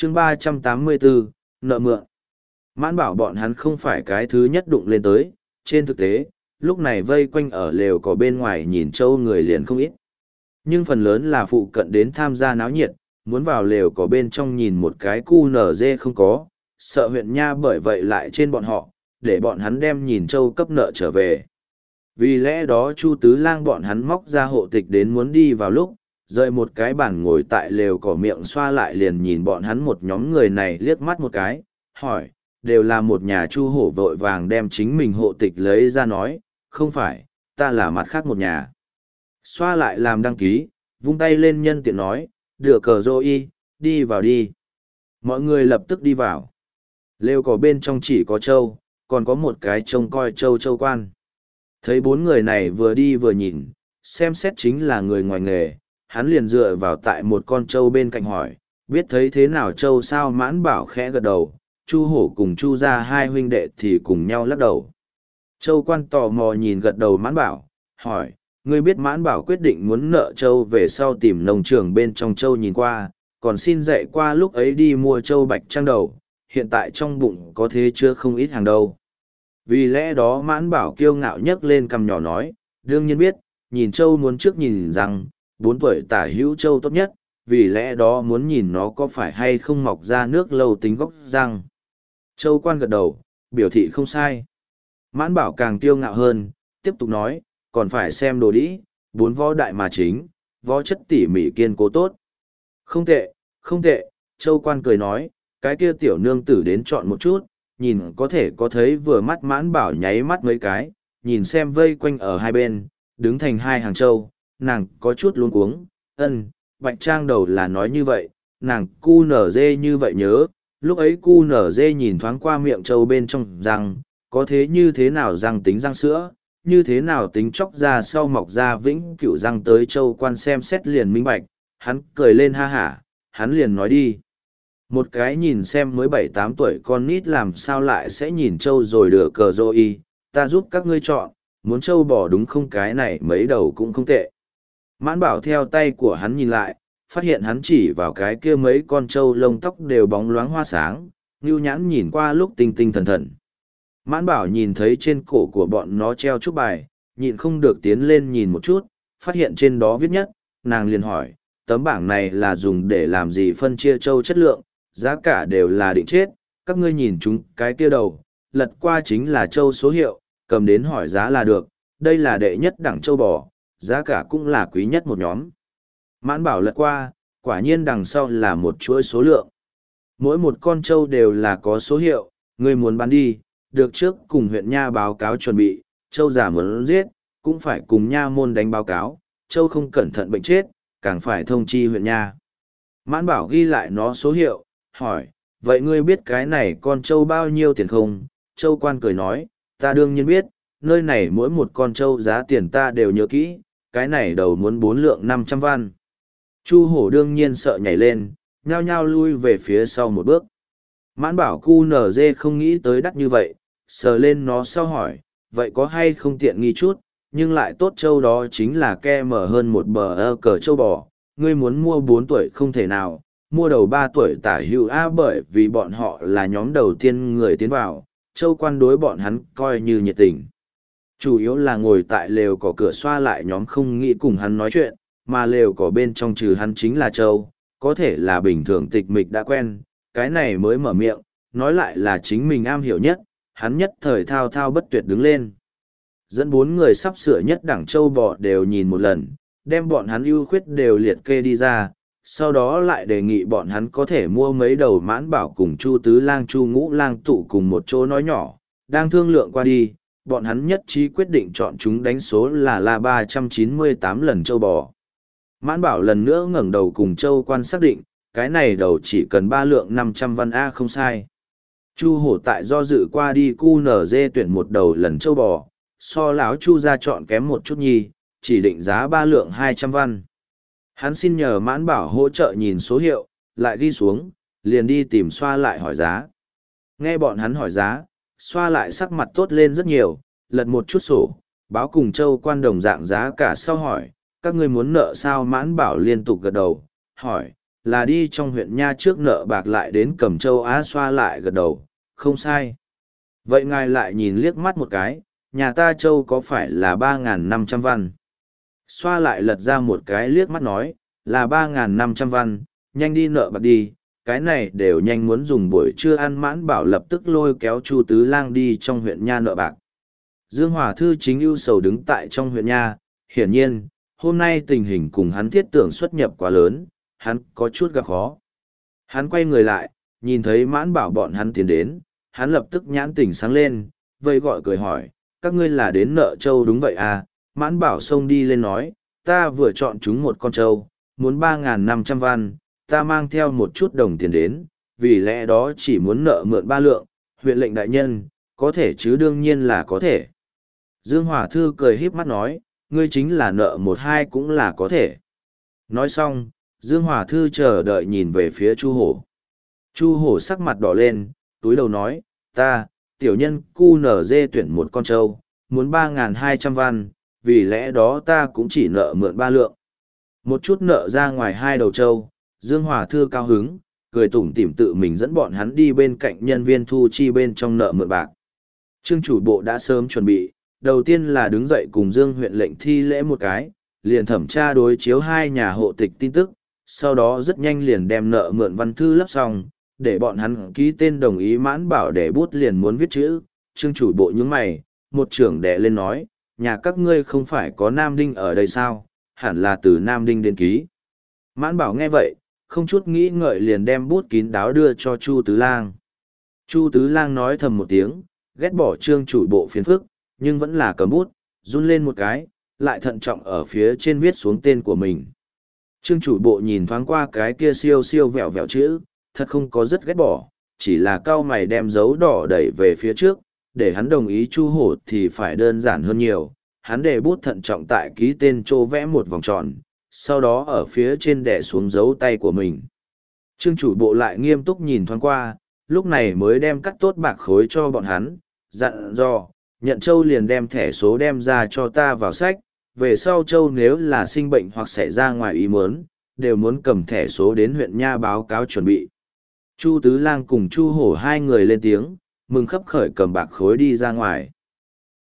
chương 384, nợ mượn. Mãn bảo bọn hắn không phải cái thứ nhất đụng lên tới, trên thực tế, lúc này vây quanh ở lều cỏ bên ngoài nhìn trâu người liền không ít. Nhưng phần lớn là phụ cận đến tham gia náo nhiệt, muốn vào lều cỏ bên trong nhìn một cái cu nở dê không có, sợ huyện nha bởi vậy lại trên bọn họ, để bọn hắn đem nhìn trâu cấp nợ trở về. Vì lẽ đó Chu Tứ Lang bọn hắn móc ra hộ tịch đến muốn đi vào lúc, rời một cái bàn ngồi tại lều cỏ miệng xoa lại liền nhìn bọn hắn một nhóm người này liếc mắt một cái, hỏi, đều là một nhà Chu Hổ vội vàng đem chính mình hộ tịch lấy ra nói, không phải, ta là mặt khác một nhà. Xoa lại làm đăng ký, vung tay lên nhân tiện nói, đưa cờ rô y, đi vào đi. Mọi người lập tức đi vào. Lều cỏ bên trong chỉ có trâu, còn có một cái trông coi trâu quan. Thấy bốn người này vừa đi vừa nhìn, xem xét chính là người ngoài nghề, hắn liền dựa vào tại một con trâu bên cạnh hỏi, biết thấy thế nào trâu sao Mãn Bảo khẽ gật đầu, Chu Hổ cùng Chu gia hai huynh đệ thì cùng nhau lắc đầu. Trâu quan tò mò nhìn gật đầu Mãn Bảo, hỏi, ngươi biết Mãn Bảo quyết định muốn nợ trâu về sau tìm nông trường bên trong trâu nhìn qua, còn xin dạy qua lúc ấy đi mua trâu bạch trang đầu, hiện tại trong bụng có thế chưa không ít hàng đâu. Vì lẽ đó Mãn Bảo kiêu ngạo nhấc lên cằm nhỏ nói, đương nhiên biết, nhìn trâu muốn trước nhìn rằng, 4 tuổi tả hữu trâu tốt nhất, vì lẽ đó muốn nhìn nó có phải hay không mọc ra nước lâu tính gốc răng. Trâu quan gật đầu, biểu thị không sai. Mãn Bảo càng kiêu ngạo hơn, tiếp tục nói, còn phải xem đồ đĩ, 4 võ đại mà chính, võ chất tỉ mỉ kiên cố tốt. Không tệ, không tệ, Châu quan cười nói, cái kia tiểu nương tử đến chọn một chút, nhìn có thể có thấy vừa mắt Mãn Bảo nháy mắt mấy cái, nhìn xem vây quanh ở hai bên, đứng thành hai hàng trâu, nàng có chút luống cuống, bạch trang đầu là nói như vậy, nàng cu nở dê như vậy nhớ, lúc ấy cu nở dê nhìn thoáng qua miệng trâu bên trong răng, có thế như thế nào răng tính răng sữa, như thế nào tính chóc ra sau mọc ra vĩnh cửu răng tới trâu quan xem xét liền minh bạch, hắn cười lên ha hả, hắn liền nói đi. Một cái nhìn xem mới 7-8 tuổi con nít làm sao lại sẽ nhìn trâu rồi được cờ rô y, ta giúp các ngươi chọn, muốn trâu bỏ đúng không cái này mấy đầu cũng không tệ. Mãn Bảo theo tay của hắn nhìn lại, phát hiện hắn chỉ vào cái kia mấy con trâu lông tóc đều bóng loáng hoa sáng, Ngưu Nhãn nhìn qua lúc tinh tinh thần thần. Mãn Bảo nhìn thấy trên cổ của bọn nó treo chúc bài, nhịn không được tiến lên nhìn một chút, phát hiện trên đó viết nhất, nàng liền hỏi, tấm bảng này là dùng để làm gì phân chia trâu chất lượng, giá cả đều là định chết, các ngươi nhìn chúng cái kia đầu, lật qua chính là trâu số hiệu, cầm đến hỏi giá là được, đây là đệ nhất đẳng trâu bò, giá cả cũng là quý nhất một nhóm. Mãn Bảo lật qua, quả nhiên đằng sau là một chuỗi số lượng. Mỗi một con trâu đều là có số hiệu, ngươi muốn bán đi, được trước cùng huyện nha báo cáo chuẩn bị, trâu già muốn giết, cũng phải cùng nha môn đánh báo cáo, trâu không cẩn thận bệnh chết, càng phải thông chi huyện nha. Mãn Bảo ghi lại nó số hiệu, hỏi, vậy ngươi biết cái này con trâu bao nhiêu tiền không? Trâu quan cười nói, ta đương nhiên biết, nơi này mỗi một con trâu giá tiền ta đều nhớ kỹ, cái này đầu muốn 4 lượng 500 văn. Chu Hổ đương nhiên sợ nhảy lên, nhao nhao lui về phía sau một bước. Mãn Bảo cu nở dê không nghĩ tới đắt như vậy, sờ lên nó sau hỏi, vậy có hay không tiện nghi chút, nhưng lại tốt trâu đó chính là ke mở hơn một bờ cờ trâu bò, ngươi muốn mua 4 tuổi không thể nào, mua đầu 3 tuổi tả hữu A bởi vì bọn họ là nhóm đầu tiên người tiến vào, trâu quan đối bọn hắn coi như nhiệt tình. Chủ yếu là ngồi tại lều cỏ cửa xoa lại nhóm không nghĩ cùng hắn nói chuyện, mà lều cỏ bên trong trừ hắn chính là trâu, có thể là bình thường tịch mịch đã quen, cái này mới mở miệng, nói lại là chính mình am hiểu nhất, hắn nhất thời thao thao bất tuyệt đứng lên. Dẫn 4 người sắp sửa nhất đẳng châu bò đều nhìn một lần, đem bọn hắn ưu khuyết đều liệt kê đi ra, sau đó lại đề nghị bọn hắn có thể mua mấy đầu Mãn Bảo cùng Chu Tứ Lang Chu Ngũ Lang tụ cùng một chỗ nói nhỏ, đang thương lượng qua đi, bọn hắn nhất trí quyết định chọn chúng đánh số là 398 lần châu bò. Mãn Bảo lần nữa ngẩng đầu cùng châu quan xác định, cái này đầu chỉ cần 3 lượng 500 văn A không sai. Chu Hổ tại do dự qua đi cu nở dê tuyển một đầu lần châu bò, so lão Chu ra chọn kém một chút nhi, chỉ định giá 3 lượng 200 văn. Hắn xin nhờ Mãn Bảo hỗ trợ nhìn số hiệu, lại ghi xuống, liền đi tìm xoa lại hỏi giá. Nghe bọn hắn hỏi giá, xoa lại sắc mặt tốt lên rất nhiều, lật một chút sổ, báo cùng châu quan đồng dạng giá cả sau hỏi, các ngươi muốn nợ sao? Mãn Bảo liên tục gật đầu, hỏi, là đi trong huyện Nha trước nợ bạc lại đến Cẩm Châu Á xoa lại gật đầu, không sai. Vậy ngài lại nhìn liếc mắt một cái, nhà ta Châu có phải là 3.500 văn? Xoa lại lật ra một cái liếc mắt nói, là 3.500 văn, nhanh đi nợ bạc đi, cái này đều nhanh muốn dùng buổi trưa ăn. Mãn Bảo lập tức lôi kéo Chu Tứ Lang đi trong huyện Nha nợ bạc. Dương Hòa Thư chính ưu sầu đứng tại trong huyện Nha, hiển nhiên, hôm nay tình hình cùng hắn thiết tưởng xuất nhập quá lớn, hắn có chút gặp khó. Hắn quay người lại, nhìn thấy Mãn Bảo bọn hắn tiến đến, hắn lập tức nhãn tỉnh sáng lên, vây gọi cười hỏi, các ngươi là đến nợ trâu đúng vậy à? Mãn Bảo xông đi lên nói, ta vừa chọn chúng một con trâu, muốn 3.500 văn, ta mang theo một chút đồng tiền đến, vì lẽ đó chỉ muốn nợ mượn 3 lượng, huyện lệnh đại nhân, có thể chứ? Đương nhiên là có thể. Dương Hòa Thư cười híp mắt nói, ngươi chính là nợ 1-2 cũng là có thể. Nói xong, Dương Hòa Thư chờ đợi nhìn về phía Chu Hổ. Chu Hổ sắc mặt đỏ lên, túi đầu nói, ta, tiểu nhân QNZ tuyển một con trâu, muốn 3.200 văn, vì lẽ đó ta cũng chỉ nợ mượn 3 lượng. Một chút nợ ra ngoài 2 đầu trâu, Dương Hòa Thư cao hứng, cười tủm tỉm tự mình dẫn bọn hắn đi bên cạnh nhân viên thu chi bên trong nợ mượn bạc. Trương chủ bộ đã sớm chuẩn bị, đầu tiên là đứng dậy cùng Dương huyện lệnh thi lễ một cái, liền thẩm tra đối chiếu 2 nhà hộ tịch tin tức, sau đó rất nhanh liền đem nợ mượn văn thư lấp xong, để bọn hắn ký tên đồng ý. Mãn Bảo để bút liền muốn viết chữ, Trương chủ bộ nhướng mày, một trưởng đệ lên nói, nhà các ngươi không phải có Nam Đinh ở đây sao, hẳn là từ Nam Đinh đến ký. Mãn Bảo nghe vậy, không chút nghĩ ngợi liền đem bút kín đáo đưa cho Chu Tứ Lang. Chu Tứ Lang nói thầm một tiếng, ghét bỏ Trương chủ bộ phiền phức, nhưng vẫn là cầm bút, run lên một cái, lại thận trọng ở phía trên viết xuống tên của mình. Trương chủ bộ nhìn thoáng qua cái kia siêu siêu vẹo vẹo chữ, thật không có rất ghét bỏ, chỉ là cau mày đem dấu đỏ đẩy về phía trước, để hắn đồng ý Chu Hổ thì phải đơn giản hơn nhiều. Hắn để bút thận trọng tại ký tên chỗ vẽ một vòng tròn, sau đó ở phía trên đè xuống dấu tay của mình. Trương chủ bộ lại nghiêm túc nhìn thoáng qua, lúc này mới đem cắt tốt bạc khối cho bọn hắn, dặn dò, nhận Châu liền đem thẻ số đem ra cho ta vào sách, về sau Châu nếu là sinh bệnh hoặc xảy ra ngoài ý muốn, đều muốn cầm thẻ số đến huyện Nha báo cáo chuẩn bị. Chu Tứ Lang cùng Chu Hổ 2 người lên tiếng, mừng khấp khởi cầm bạc khối đi ra ngoài.